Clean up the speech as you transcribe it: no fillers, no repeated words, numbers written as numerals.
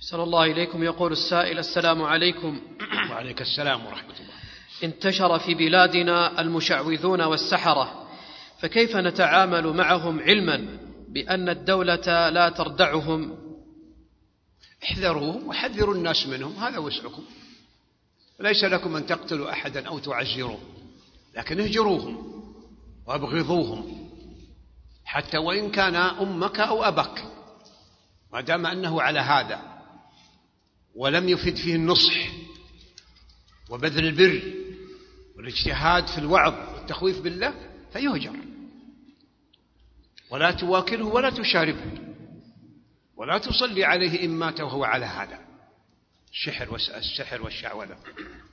أحسن الله إليكم. يقول السائل: السلام عليكم. وعليك السلام ورحمة الله. انتشر في بلادنا المشعوذون والسحرة، فكيف نتعامل معهم علما بأن الدولة لا تردعهم؟ احذروهم وحذروا الناس منهم، هذا وسعكم. ليس لكم أن تقتلوا أحدا أو تعزروه، لكن اهجروهم وابغضوهم، حتى وإن كان أمك أو أبك، ما دام أنه على هذا ولم يفد فيه النصح وبذل البر والاجتهاد في الوعظ والتخويف بالله فيهجر، ولا تواكله ولا تشاربه ولا تصلي عليه إن مات وهو على هذا السحر والشعوذة.